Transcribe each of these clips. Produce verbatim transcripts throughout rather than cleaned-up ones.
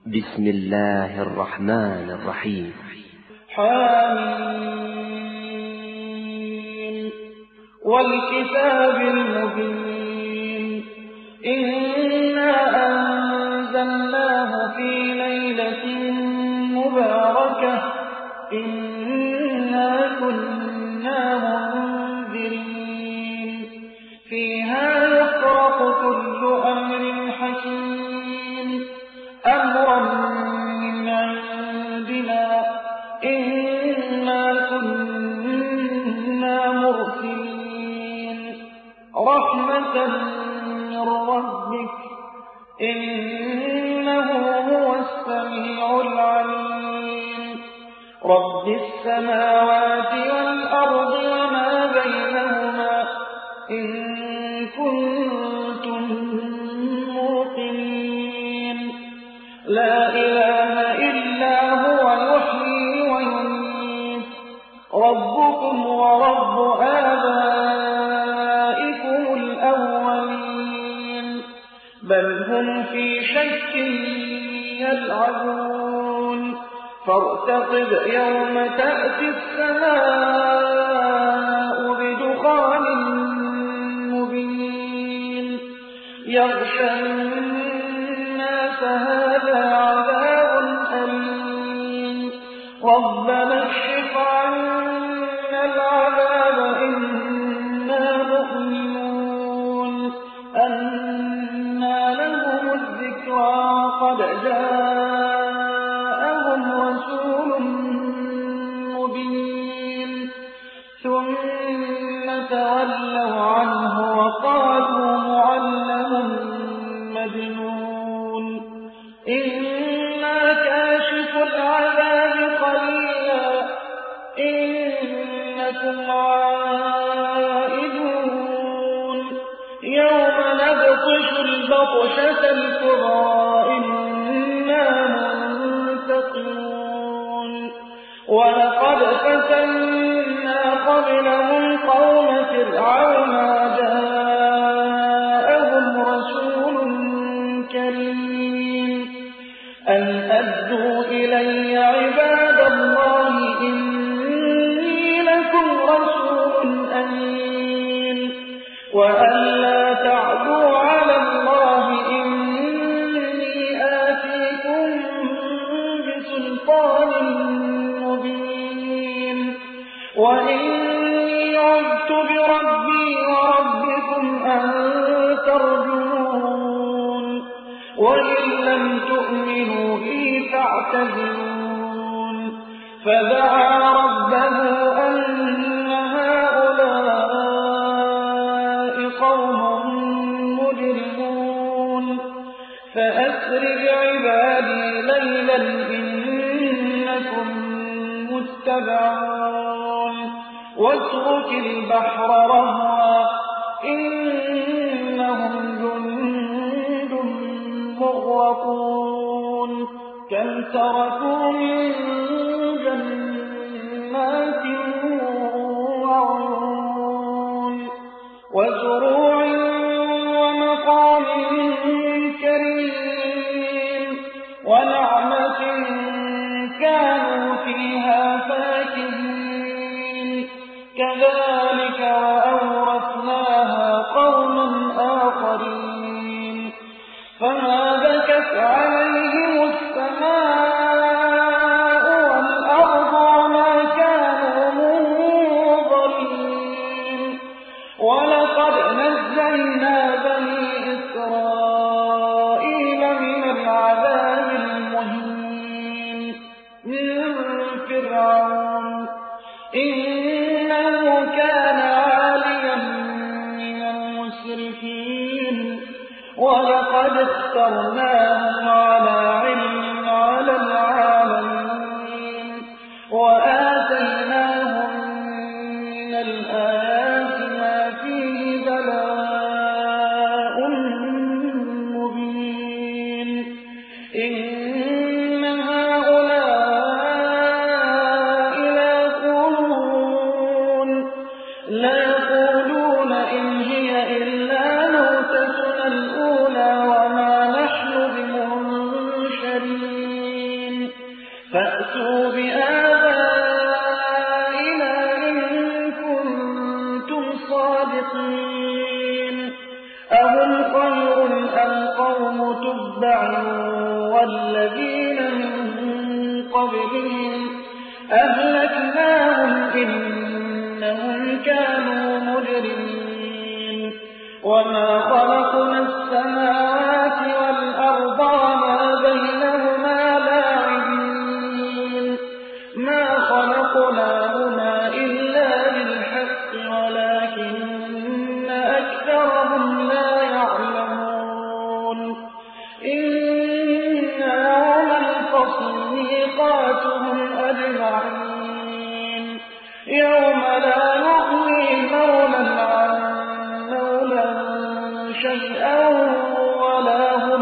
بسم الله الرحمن الرحيم. حميم والكتاب المبين إنا أنزلناه في ليلة مباركة إنا كنا منذرين فيها يفرق كل أمر حكيم أمرا من عندنا إنا كنا مرسلين رحمة من ربك إنه هو السميع العليم رب السماوات والأرض وما بينهما إن كنتم موقنين لا إله إلا هو يحيي ويميت ربكم ورب آبائكم الأولين بل هم في شك يلعبون فارتقب يوم تأتي السماء بدخان مبين يغشى الناس هذا عذاب أليم ربنا اكشف عنا العذاب إنا مؤمنون أنى لهم الذكرى وقد جاءهم رسول مبين ثم تولوا عنه وقالوا معلم مجنون إنا كاشف العذاب قليلا إنكم عائدون يوم نبطش البطشة الكبرى إنا منتقمون ولقد فتنا قبلهم قوم فرعون جاءهم رسول كريم أن أدوا إلي عباد الله إني لكم رسول أمين وأن لا تعدوا على الله إني آتيكم بسلطان مبين وإني عذت بربي وربكم أن ترجمون وإن لم تؤمنوا لي فاعتزلون فدعا ربه أن هؤلاء قوم مجرمون فأسر بعبادي ليلا إنكم متبعون واترك البحر رهوا إنهم جند مغرقون كم تركوا من جنات وعيون وزروع ومقام كريم ونعمة كانوا فيها فاكهين كذلك وأورثناها قوما آخرين فما بكت عليهم السماء والأرض وما كانوا منظرين ولقد نزلنا بني إسرائيل من العذاب المهين من فرعون إنه كان عاليا من المسرفين ولقد اخترناهم على علم على العالمين وآتيناهم من الآيات ما فيه بلاء مبين إن هؤلاء لا يقولون إن هي إلا موتتنا الأولى وما نحن بمنشرين فأتوا بآبائنا إن كنتم صادقين أهم خير أم قوم تبع والذين من قبلهم أهلكناهم إنهم كانوا مجرمين وما خلقنا السماوات والأرض وما بينهما لاعبين ما خلقناهما إلا بالحق ولكن أكثرهم لا يعلمون إن يوم الفصل ميقاتهم أجمعين يوم لا يغني مولى عن مولى شيئا ولا هم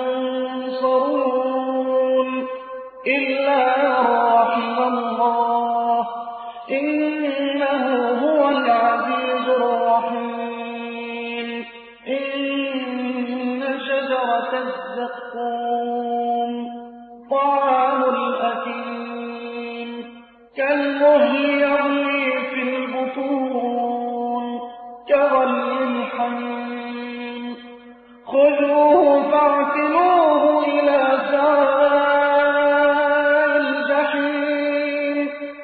ينصرون إلا من رحم الله إنه هو العزيز الرحيم إن شجرة الزقوم طعام الأثيم كالمهل يغلي في البطون كغلي الحميم خذوه فاعتلوه إلى سواء الجحيم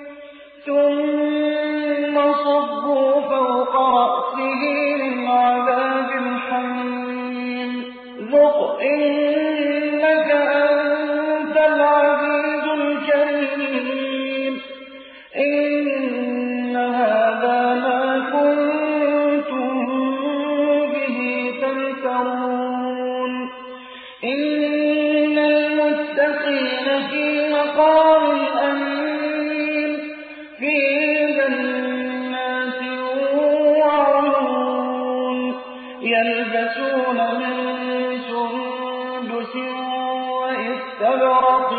ثم صبوا فوق رأسه من عذاب الحميم ذق إنك أنت العزيز الكريم إن هذا ما كنتم به تمترون إن المتقين في مقام أمين في جنات وعيون يلبسون من سندس وإستبرق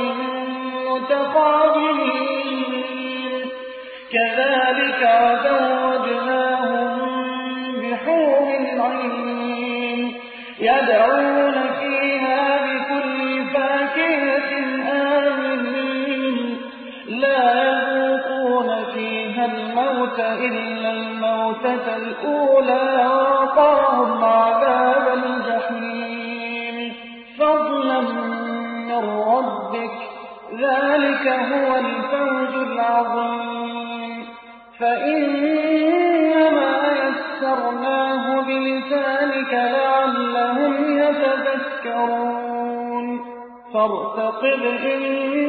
متقابلين كذلك وزوجناهم بحور عين يدعون فيها بكل فاكهة آمنين لا يذوقون فيها الموت إلا الموتة الأولى ووقاهم عذاب الجحيم فضلا من ربك ذلك هو الفوز العظيم فإنما يسرناه بلسانك لعلهم يتذكرون فارتقب إن